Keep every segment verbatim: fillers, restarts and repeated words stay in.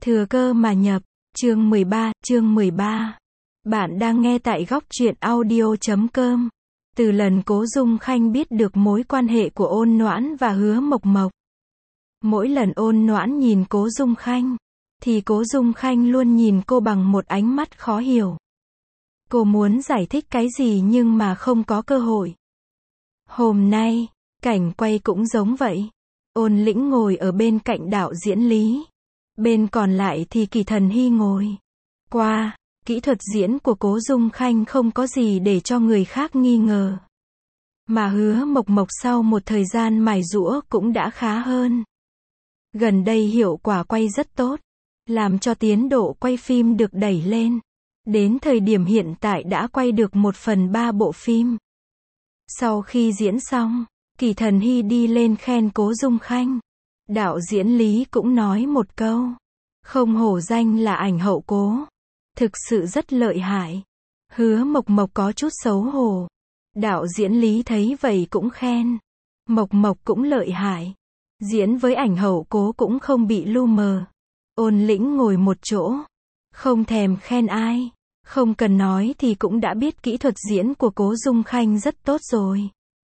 Thừa cơ mà nhập, chương mười ba, chương mười ba. Bạn đang nghe tại góc truyện audio chấm com. Từ lần Cố Dung Khanh biết được mối quan hệ của Ôn Noãn và Hứa Mộc Mộc. Mỗi lần Ôn Noãn nhìn Cố Dung Khanh, thì Cố Dung Khanh luôn nhìn cô bằng một ánh mắt khó hiểu. Cô muốn giải thích cái gì nhưng mà không có cơ hội. Hôm nay, cảnh quay cũng giống vậy. Ôn Lĩnh ngồi ở bên cạnh đạo diễn Lý. Bên còn lại thì Kỳ Thần Hy ngồi. Qua, kỹ thuật diễn của Cố Dung Khanh không có gì để cho người khác nghi ngờ. Mà Hứa Mộc Mộc sau một thời gian mài giũa cũng đã khá hơn. Gần đây hiệu quả quay rất tốt, làm cho tiến độ quay phim được đẩy lên. Đến thời điểm hiện tại đã quay được một phần ba bộ phim. Sau khi diễn xong, Kỳ Thần Hy đi lên khen Cố Dung Khanh. Đạo diễn Lý cũng nói một câu. Không hổ danh là ảnh hậu Cố. Thực sự rất lợi hại. Hứa Mộc Mộc có chút xấu hổ. Đạo diễn Lý thấy vậy cũng khen. Mộc Mộc cũng lợi hại. Diễn với ảnh hậu Cố cũng không bị lu mờ. Ôn Lĩnh ngồi một chỗ. Không thèm khen ai. Không cần nói thì cũng đã biết kỹ thuật diễn của Cố Dung Khanh rất tốt rồi.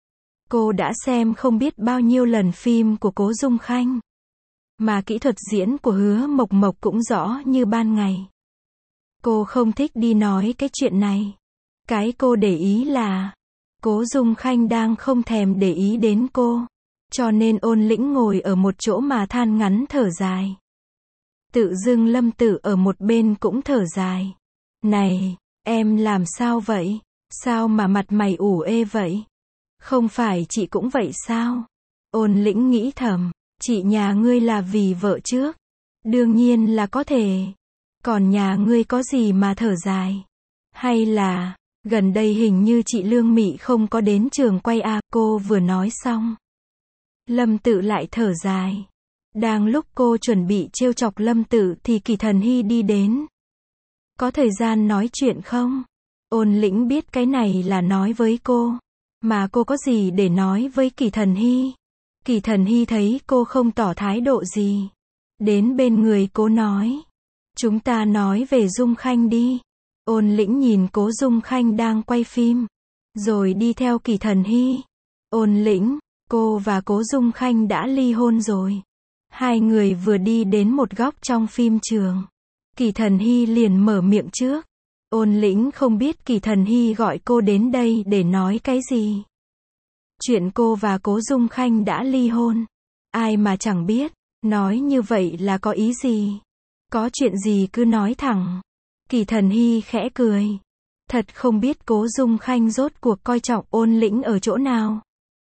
Cô đã xem không biết bao nhiêu lần phim của Cố Dung Khanh. Mà kỹ thuật diễn của Hứa Mộc Mộc cũng rõ như ban ngày. Cô không thích đi nói cái chuyện này. Cái cô để ý là Cố Dung Khanh đang không thèm để ý đến cô. Cho nên Ôn Lĩnh ngồi ở một chỗ mà than ngắn thở dài. Tự dưng Lâm Tử ở một bên cũng thở dài. Này, em làm sao vậy? Sao mà mặt mày ủ ê vậy? Không phải chị cũng vậy sao? Ôn Lĩnh nghĩ thầm, chị nhà ngươi là vì vợ trước. Đương nhiên là có thể. Còn nhà ngươi có gì mà thở dài? Hay là, gần đây hình như chị Lương Mị không có đến trường quay à, cô vừa nói xong. Lâm Tự lại thở dài. Đang lúc cô chuẩn bị trêu chọc Lâm Tự thì Kỳ Thần Hy đi đến. Có thời gian nói chuyện không? Ôn Lĩnh biết cái này là nói với cô. Mà cô có gì để nói với Kỳ Thần Hy? Kỳ Thần Hy thấy cô không tỏ thái độ gì. Đến bên người cô nói. Chúng ta nói về Dung Khanh đi. Ôn Lĩnh nhìn Cố Dung Khanh đang quay phim. Rồi đi theo Kỳ Thần Hy. Ôn Lĩnh, cô và Cố Dung Khanh đã ly hôn rồi. Hai người vừa đi đến một góc trong phim trường. Kỳ Thần Hy liền mở miệng trước. Ôn Lĩnh không biết Kỳ Thần Hy gọi cô đến đây để nói cái gì. Chuyện cô và Cố Dung Khanh đã ly hôn. Ai mà chẳng biết. Nói như vậy là có ý gì? Có chuyện gì cứ nói thẳng. Kỳ Thần Hy khẽ cười. Thật không biết Cố Dung Khanh rốt cuộc coi trọng Ôn Lĩnh ở chỗ nào.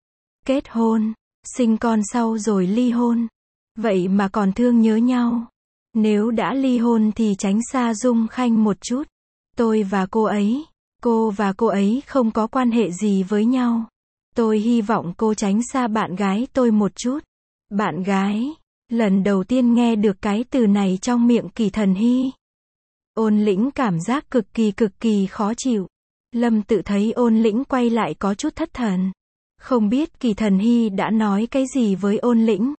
Kết hôn, sinh con sau rồi ly hôn. Vậy mà còn thương nhớ nhau. Nếu đã ly hôn thì tránh xa Dung Khanh một chút. Tôi và cô ấy, cô và cô ấy không có quan hệ gì với nhau. Tôi hy vọng cô tránh xa bạn gái tôi một chút. Bạn gái, lần đầu tiên nghe được cái từ này trong miệng Kỳ Thần Hy. Ôn Lĩnh cảm giác cực kỳ cực kỳ khó chịu. Lâm Tự thấy Ôn Lĩnh quay lại có chút thất thần. Không biết Kỳ Thần Hy đã nói cái gì với Ôn Lĩnh.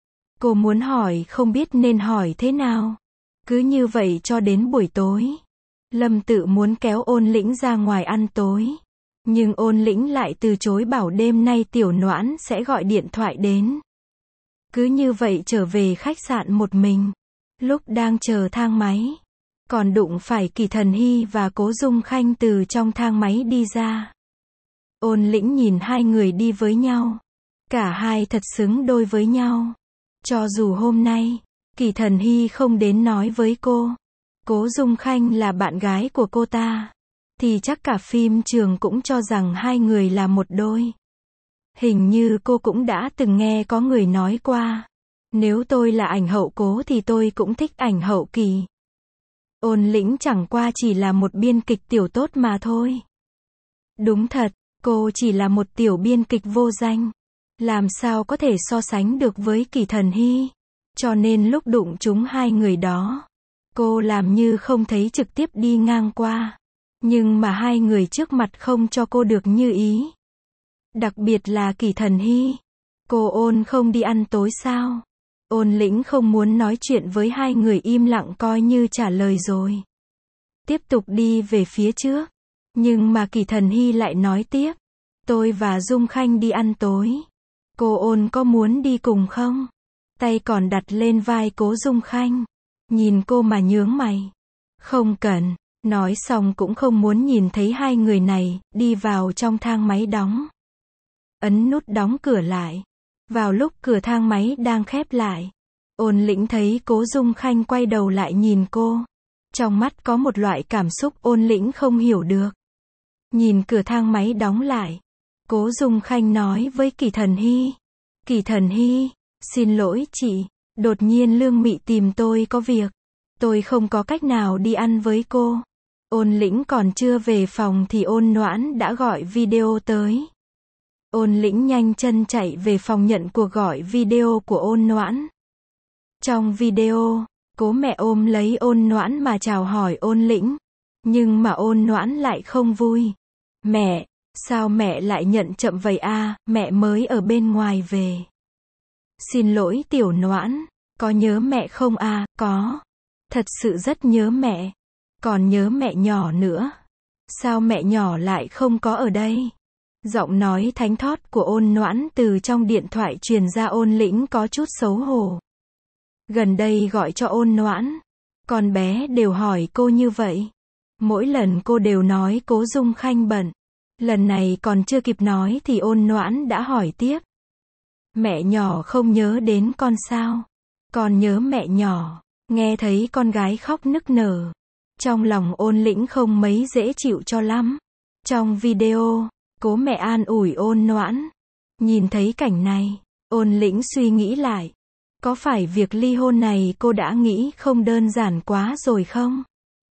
Cô muốn hỏi không biết nên hỏi thế nào. Cứ như vậy cho đến buổi tối. Lâm Tự muốn kéo Ôn Lĩnh ra ngoài ăn tối. Nhưng Ôn Lĩnh lại từ chối bảo đêm nay Tiểu Noãn sẽ gọi điện thoại đến. Cứ như vậy trở về khách sạn một mình. Lúc đang chờ thang máy. Còn đụng phải Kỳ Thần Hy và Cố Dung Khanh từ trong thang máy đi ra. Ôn Lĩnh nhìn hai người đi với nhau. Cả hai thật xứng đôi với nhau. Cho dù hôm nay, Kỳ Thần Hy không đến nói với cô. Cố Dung Khanh là bạn gái của cô ta. Thì chắc cả phim trường cũng cho rằng hai người là một đôi. Hình như cô cũng đã từng nghe có người nói qua. Nếu tôi là ảnh hậu Cố thì tôi cũng thích ảnh hậu Kỳ. Ôn Lĩnh chẳng qua chỉ là một biên kịch tiểu tốt mà thôi. Đúng thật, cô chỉ là một tiểu biên kịch vô danh. Làm sao có thể so sánh được với Kỳ Thần Hy. Cho nên lúc đụng chúng hai người đó, cô làm như không thấy trực tiếp đi ngang qua. Nhưng mà hai người trước mặt không cho cô được như ý. Đặc biệt là Kỳ Thần Hy. Cô Ôn không đi ăn tối sao? Ôn Lĩnh không muốn nói chuyện với hai người, im lặng coi như trả lời rồi. Tiếp tục đi về phía trước. Nhưng mà Kỳ Thần Hy lại nói tiếp. Tôi và Dung Khanh đi ăn tối. Cô Ôn có muốn đi cùng không? Tay còn đặt lên vai Cố Dung Khanh. Nhìn cô mà nhướng mày. Không cần. Nói xong cũng không muốn nhìn thấy hai người này, đi vào trong thang máy đóng. Ấn nút đóng cửa lại. Vào lúc cửa thang máy đang khép lại, Ôn Lĩnh thấy Cố Dung Khanh quay đầu lại nhìn cô. Trong mắt có một loại cảm xúc Ôn Lĩnh không hiểu được. Nhìn cửa thang máy đóng lại, Cố Dung Khanh nói với Kỳ Thần Hy. Kỳ Thần Hy, xin lỗi chị, đột nhiên Lương Mị tìm tôi có việc. Tôi không có cách nào đi ăn với cô. Ôn Lĩnh còn chưa về phòng thì Ôn Noãn đã gọi video tới. Ôn Lĩnh nhanh chân chạy về phòng nhận cuộc gọi video của Ôn Noãn. Trong video, Cố mẹ ôm lấy Ôn Noãn mà chào hỏi Ôn Lĩnh. Nhưng mà Ôn Noãn lại không vui. Mẹ, sao mẹ lại nhận chậm vậy à, mẹ mới ở bên ngoài về. Xin lỗi Tiểu Noãn, có nhớ mẹ không à, có. Thật sự rất nhớ mẹ. Còn nhớ mẹ nhỏ nữa. Sao mẹ nhỏ lại không có ở đây? Giọng nói thánh thót của Ôn Noãn từ trong điện thoại truyền ra. Ôn Lĩnh có chút xấu hổ. Gần đây gọi cho Ôn Noãn, con bé đều hỏi cô như vậy. Mỗi lần cô đều nói Cố Dung Khanh bận. Lần này còn chưa kịp nói thì Ôn Noãn đã hỏi tiếp. Mẹ nhỏ không nhớ đến con sao? Con nhớ mẹ nhỏ. Nghe thấy con gái khóc nức nở. Trong lòng Ôn Lĩnh không mấy dễ chịu cho lắm. Trong video, Cố mẹ an ủi Ôn Noãn. Nhìn thấy cảnh này, Ôn Lĩnh suy nghĩ lại. Có phải việc ly hôn này cô đã nghĩ không đơn giản quá rồi không?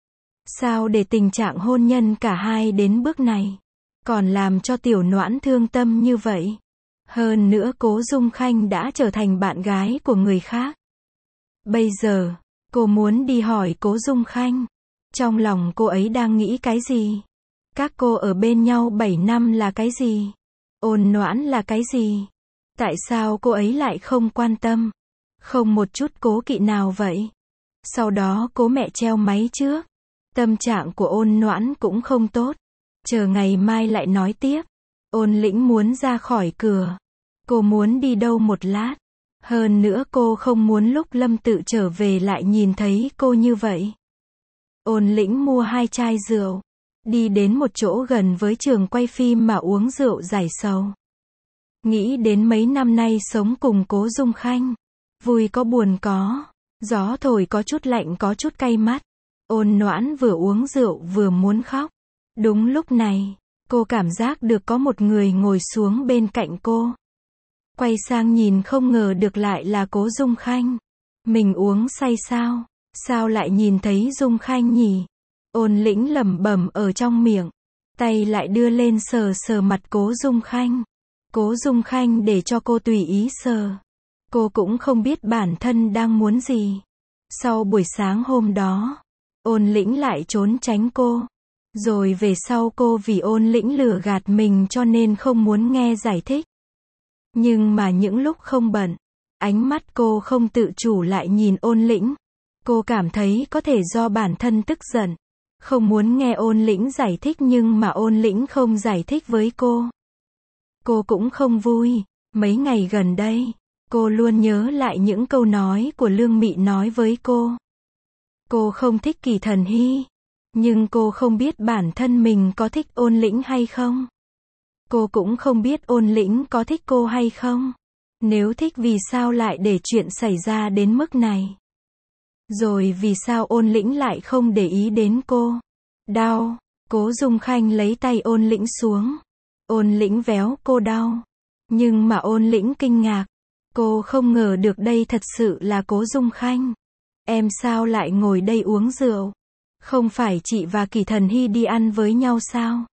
Sao để tình trạng hôn nhân cả hai đến bước này, còn làm cho Tiểu Noãn thương tâm như vậy? Hơn nữa Cố Dung Khanh đã trở thành bạn gái của người khác. Bây giờ, cô muốn đi hỏi Cố Dung Khanh. Trong lòng cô ấy đang nghĩ cái gì? Các cô ở bên nhau bảy năm là cái gì? Ôn Noãn là cái gì? Tại sao cô ấy lại không quan tâm? Không một chút cố kỵ nào vậy? Sau đó Cố mẹ treo máy trước. Tâm trạng của Ôn Noãn cũng không tốt. Chờ ngày mai lại nói tiếp. Ôn Lĩnh muốn ra khỏi cửa. Cô muốn đi đâu một lát. Hơn nữa cô không muốn lúc Lâm Tự trở về lại nhìn thấy cô như vậy. Ôn Lĩnh mua hai chai rượu. Đi đến một chỗ gần với trường quay phim mà uống rượu giải sầu. Nghĩ đến mấy năm nay sống cùng Cố Dung Khanh. Vui có buồn có. Gió thổi có chút lạnh có chút cay mắt. Ôn Noãn vừa uống rượu vừa muốn khóc. Đúng lúc này, cô cảm giác được có một người ngồi xuống bên cạnh cô. Quay sang nhìn không ngờ được lại là Cố Dung Khanh. Mình uống say sao? Sao lại nhìn thấy Dung Khanh nhỉ? Ôn Lĩnh lẩm bẩm ở trong miệng. Tay lại đưa lên sờ sờ mặt Cố Dung Khanh. Cố Dung Khanh để cho cô tùy ý sờ. Cô cũng không biết bản thân đang muốn gì. Sau buổi sáng hôm đó, Ôn Lĩnh lại trốn tránh cô. Rồi về sau cô vì Ôn Lĩnh lừa gạt mình cho nên không muốn nghe giải thích. Nhưng mà những lúc không bận, ánh mắt cô không tự chủ lại nhìn Ôn Lĩnh. Cô cảm thấy có thể do bản thân tức giận. Không muốn nghe Ôn Lĩnh giải thích nhưng mà Ôn Lĩnh không giải thích với cô. Cô cũng không vui. Mấy ngày gần đây, cô luôn nhớ lại những câu nói của Lương Mị nói với cô. Cô không thích Kỳ Thần Hy. Nhưng cô không biết bản thân mình có thích Ôn Lĩnh hay không. Cô cũng không biết Ôn Lĩnh có thích cô hay không. Nếu thích vì sao lại để chuyện xảy ra đến mức này. Rồi vì sao Ôn Lĩnh lại không để ý đến cô. Đau. Cố Dung Khanh lấy tay Ôn Lĩnh xuống. Ôn Lĩnh véo cô đau. Nhưng mà Ôn Lĩnh kinh ngạc. Cô không ngờ được đây thật sự là Cố Dung Khanh. Em sao lại ngồi đây uống rượu? Không phải chị và Kỳ Thần Hy đi ăn với nhau sao?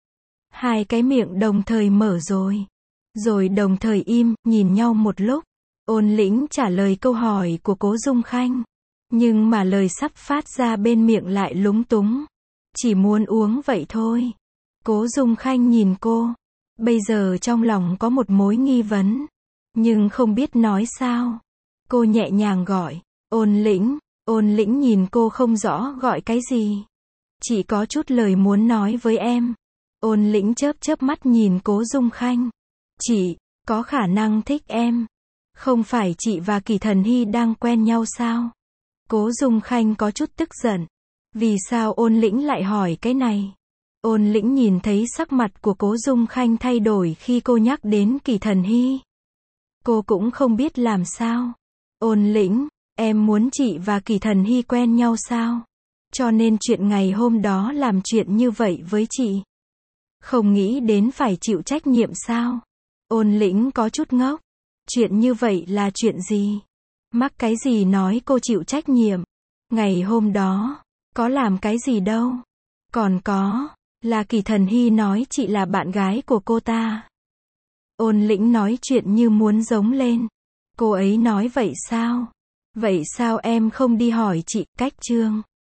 Hai cái miệng đồng thời mở rồi. Rồi đồng thời im, nhìn nhau một lúc. Ôn Lĩnh trả lời câu hỏi của Cố Dung Khanh. Nhưng mà lời sắp phát ra bên miệng lại lúng túng. Chỉ muốn uống vậy thôi. Cố Dung Khanh nhìn cô. Bây giờ trong lòng có một mối nghi vấn. Nhưng không biết nói sao. Cô nhẹ nhàng gọi, Ôn Lĩnh. Ôn Lĩnh nhìn cô không rõ gọi cái gì. Chị có chút lời muốn nói với em. Ôn Lĩnh chớp chớp mắt nhìn Cố Dung Khanh. Chị, có khả năng thích em. Không phải chị và Kỳ Thần Hy đang quen nhau sao? Cố Dung Khanh có chút tức giận. Vì sao Ôn Lĩnh lại hỏi cái này? Ôn Lĩnh nhìn thấy sắc mặt của Cố Dung Khanh thay đổi khi cô nhắc đến Kỳ Thần Hy. Cô cũng không biết làm sao. Ôn Lĩnh, em muốn chị và Kỳ Thần Hy quen nhau sao? Cho nên chuyện ngày hôm đó làm chuyện như vậy với chị. Không nghĩ đến phải chịu trách nhiệm sao? Ôn Lĩnh có chút ngốc. Chuyện như vậy là chuyện gì? Mắc cái gì nói cô chịu trách nhiệm? Ngày hôm đó, có làm cái gì đâu. Còn có, là Kỳ Thần Hy nói chị là bạn gái của cô ta. Ôn Lĩnh nói chuyện như muốn giống lên. Cô ấy nói vậy sao? Vậy sao em không đi hỏi chị, Cách Trương?